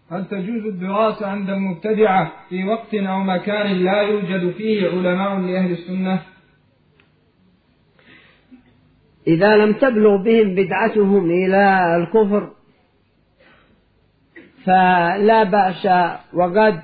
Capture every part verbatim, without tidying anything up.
هل تجوز الدراسة عند المبتدعة في وقت أو مكان لا يوجد فيه علماء لأهل السنة؟ إذا لم تبلغ بهم بدعتهم إلى الكفر فلا بأس، وقد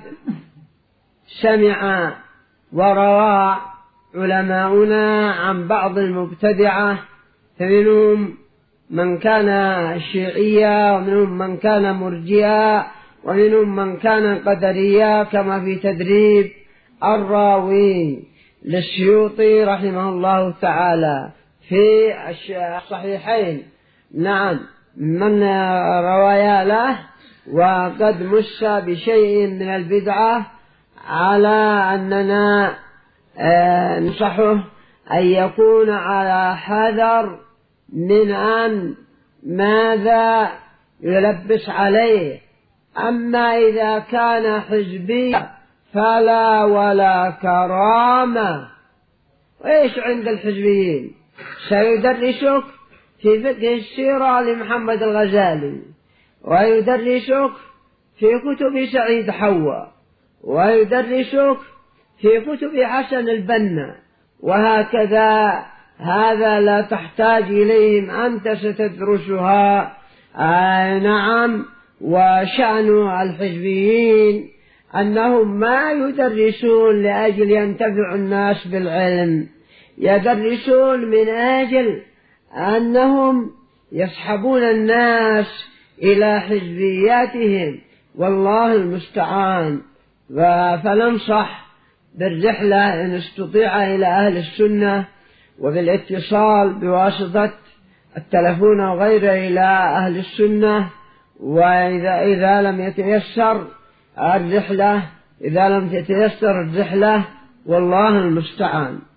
سمع وروى علماؤنا عن بعض المبتدعة، فمنهم من كان شيعيا، ومنهم من كان مرجئا، ومنهم من كان قدريا، كما في تدريب الراوي للسيوطي رحمه الله تعالى في الصحيحين. نعم، من روايا له وقد مس بشيء من البدعة على أننا ننصحه أن يكون على حذر من أن ماذا يلبس عليه. أما إذا كان حزبيا فلا ولا كرامة. وإيش عند الحزبيين؟ سيدرسك في فقه السيرة لمحمد الغزالي، ويدرسك في كتب سعيد حوا، ويدرسك في كتب حسن البنا، وهكذا. هذا لا تحتاج إليهم، أنت ستدرسها. آه نعم. وشأن الحزبيين أنهم ما يدرسون لأجل ينتفع الناس بالعلم، يدرسون من أجل أنهم يسحبون الناس إلى حزبياتهم، والله المستعان. فننصح بالرحلة إن استطيع إلى أهل السنة، وبالاتصال بواسطة التلفون وغيره إلى أهل السنة. وإذا إذا لم يتيسر الرحلة إذا لم تتيسر الرحلة والله المستعان.